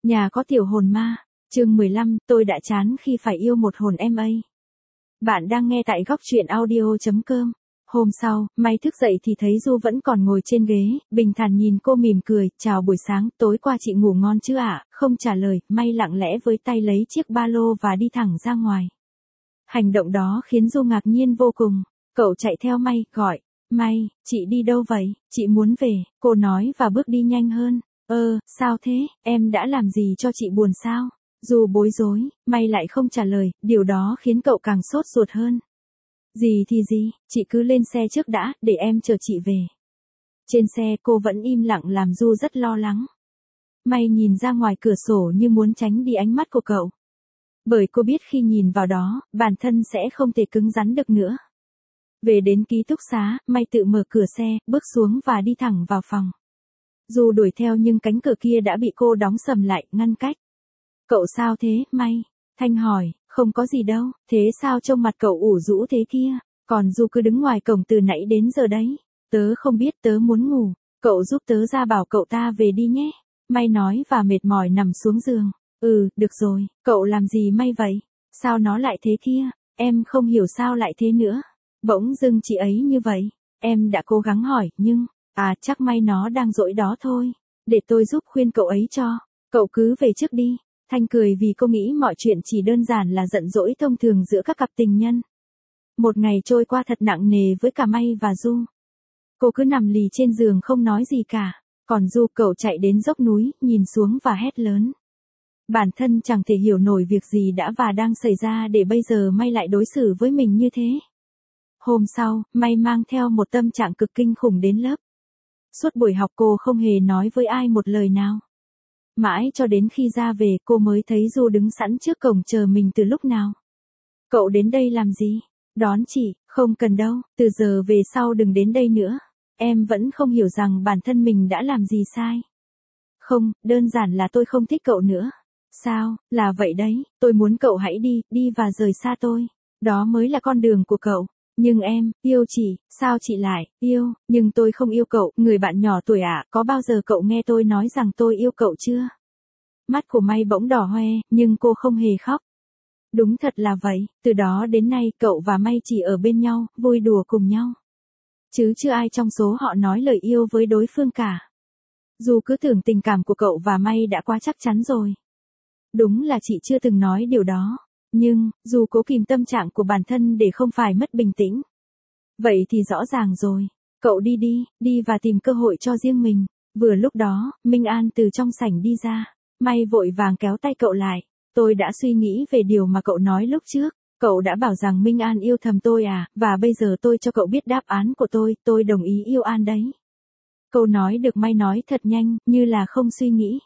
Nhà có tiểu hồn ma, chương 15, tôi đã chán khi phải yêu một hồn MA. Bạn đang nghe tại góc truyện audio.com. Hôm sau, May thức dậy thì thấy Du vẫn còn ngồi trên ghế, bình thản nhìn cô mỉm cười, chào buổi sáng, tối qua chị ngủ ngon chứ ạ? Không trả lời, May lặng lẽ với tay lấy chiếc ba lô và đi thẳng ra ngoài. Hành động đó khiến Du ngạc nhiên vô cùng, cậu chạy theo May, gọi, May, chị đi đâu vậy? Chị muốn về, cô nói và bước đi nhanh hơn. Sao thế, em đã làm gì cho chị buồn sao? Du bối rối, May lại không trả lời, điều đó khiến cậu càng sốt ruột hơn. Gì thì gì, chị cứ lên xe trước đã, để em chờ chị về. Trên xe cô vẫn im lặng làm Du rất lo lắng. May nhìn ra ngoài cửa sổ như muốn tránh đi ánh mắt của cậu. Bởi cô biết khi nhìn vào đó, bản thân sẽ không thể cứng rắn được nữa. Về đến ký túc xá, May tự mở cửa xe, bước xuống và đi thẳng vào phòng. Du đuổi theo nhưng cánh cửa kia đã bị cô đóng sầm lại, ngăn cách. Cậu sao thế, May? Thanh hỏi, không có gì đâu, thế sao trông mặt cậu ủ rũ thế kia? Còn Du cứ đứng ngoài cổng từ nãy đến giờ đấy. Tớ không biết, tớ muốn ngủ, cậu giúp tớ ra bảo cậu ta về đi nhé. May nói và mệt mỏi nằm xuống giường. Được rồi, cậu làm gì May vậy? Sao nó lại thế kia? Em không hiểu sao lại thế nữa. Bỗng dưng chị ấy như vậy. Em đã cố gắng hỏi, nhưng, chắc May nó đang dỗi đó thôi. Để tôi giúp khuyên cậu ấy cho. Cậu cứ về trước đi. Thanh cười vì cô nghĩ mọi chuyện chỉ đơn giản là giận dỗi thông thường giữa các cặp tình nhân. Một ngày trôi qua thật nặng nề với cả May và Du. Cô cứ nằm lì trên giường không nói gì cả. Còn Du, cậu chạy đến dốc núi, nhìn xuống và hét lớn. Bản thân chẳng thể hiểu nổi việc gì đã và đang xảy ra để bây giờ May lại đối xử với mình như thế. Hôm sau, May mang theo một tâm trạng cực kinh khủng đến lớp. Suốt buổi học cô không hề nói với ai một lời nào. Mãi cho đến khi ra về cô mới thấy Du đứng sẵn trước cổng chờ mình từ lúc nào. Cậu đến đây làm gì? Đón chị, không cần đâu, từ giờ về sau đừng đến đây nữa. Em vẫn không hiểu rằng bản thân mình đã làm gì sai. Không, đơn giản là tôi không thích cậu nữa. Sao, là vậy đấy, tôi muốn cậu hãy đi và rời xa tôi. Đó mới là con đường của cậu. Nhưng em, yêu chị, sao chị lại, yêu, nhưng tôi không yêu cậu, người bạn nhỏ tuổi có bao giờ cậu nghe tôi nói rằng tôi yêu cậu chưa? Mắt của May bỗng đỏ hoe, nhưng cô không hề khóc. Đúng thật là vậy, từ đó đến nay cậu và May chỉ ở bên nhau, vui đùa cùng nhau. Chứ chưa ai trong số họ nói lời yêu với đối phương cả. Dù cứ tưởng tình cảm của cậu và May đã quá chắc chắn rồi. Đúng là chị chưa từng nói điều đó. Nhưng, dù cố kìm tâm trạng của bản thân để không phải mất bình tĩnh. Vậy thì rõ ràng rồi. Cậu đi và tìm cơ hội cho riêng mình. Vừa lúc đó, Minh An từ trong sảnh đi ra. May vội vàng kéo tay cậu lại. Tôi đã suy nghĩ về điều mà cậu nói lúc trước. Cậu đã bảo rằng Minh An yêu thầm tôi và bây giờ tôi cho cậu biết đáp án của tôi đồng ý yêu An đấy. Câu nói được May nói thật nhanh, như là không suy nghĩ.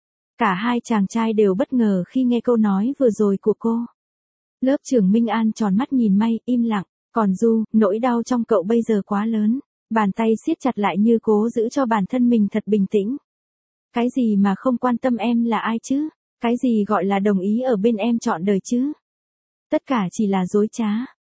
Cả hai chàng trai đều bất ngờ khi nghe câu nói vừa rồi của cô. Lớp trưởng Minh An tròn mắt nhìn May, im lặng. Còn Du, nỗi đau trong cậu bây giờ quá lớn. Bàn tay siết chặt lại như cố giữ cho bản thân mình thật bình tĩnh. Cái gì mà không quan tâm em là ai chứ? Cái gì gọi là đồng ý ở bên em trọn đời chứ? Tất cả chỉ là dối trá.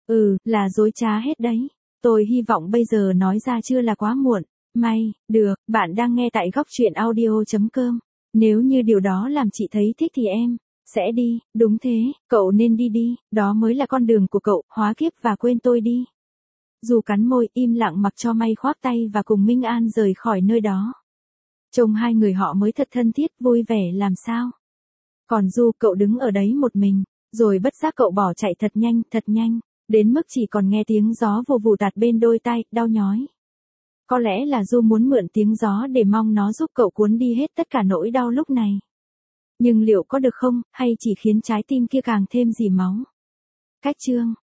Là dối trá hết đấy. Tôi hy vọng bây giờ nói ra chưa là quá muộn. May, được, bạn đang nghe tại góc truyện audio.com. Nếu như điều đó làm chị thấy thích thì em sẽ đi, đúng thế, cậu nên đi, đó mới là con đường của cậu, hóa kiếp và quên tôi đi. Du cắn môi, im lặng mặc cho May khoác tay và cùng Minh An rời khỏi nơi đó. Trông hai người họ mới thật thân thiết, vui vẻ làm sao. Còn Du, cậu đứng ở đấy một mình, rồi bất giác cậu bỏ chạy thật nhanh, đến mức chỉ còn nghe tiếng gió vù vù tạt bên đôi tai, đau nhói. Có lẽ là Du muốn mượn tiếng gió để mong nó giúp cậu cuốn đi hết tất cả nỗi đau lúc này. Nhưng liệu có được không, hay chỉ khiến trái tim kia càng thêm dì máu? Cách chương